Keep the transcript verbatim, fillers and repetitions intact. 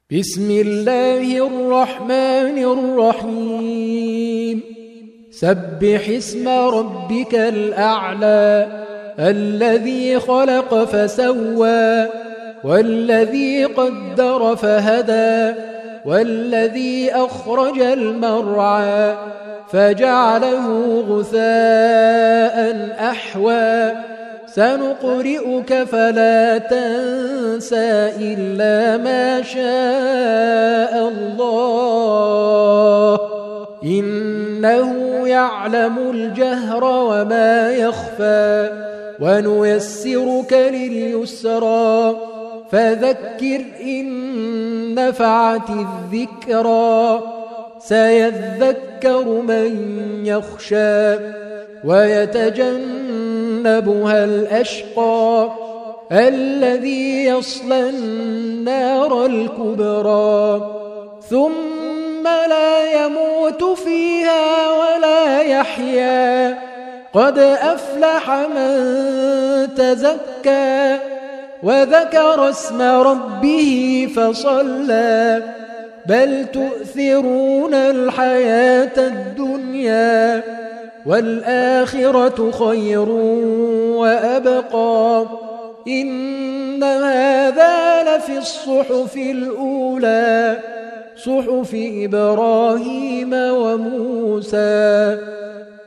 بسم الله الرحمن الرحيم سبح اسم ربك الأعلى الذي خلق فسوى والذي قدر فهدى والذي أخرج المرعى فجعله غثاء أحوى سنقرئك فلا تنسى إلا ما شاء الله إنه يعلم الجهر وما يخفى ونيسرك لليسرى فذكر إن نفعت الذكرى سيذكر من يخشى ويتجنبها الأشقى الذي يصلى النار الكبرى ثم لا يموت فيها ولا يحيا قد أفلح من تزكى وذكر اسم ربه فصلى بل تؤثرون الحياة الدنيا والآخرة خير وأبقى إن هذا لفي الصحف الأولى صحف إبراهيم وموسى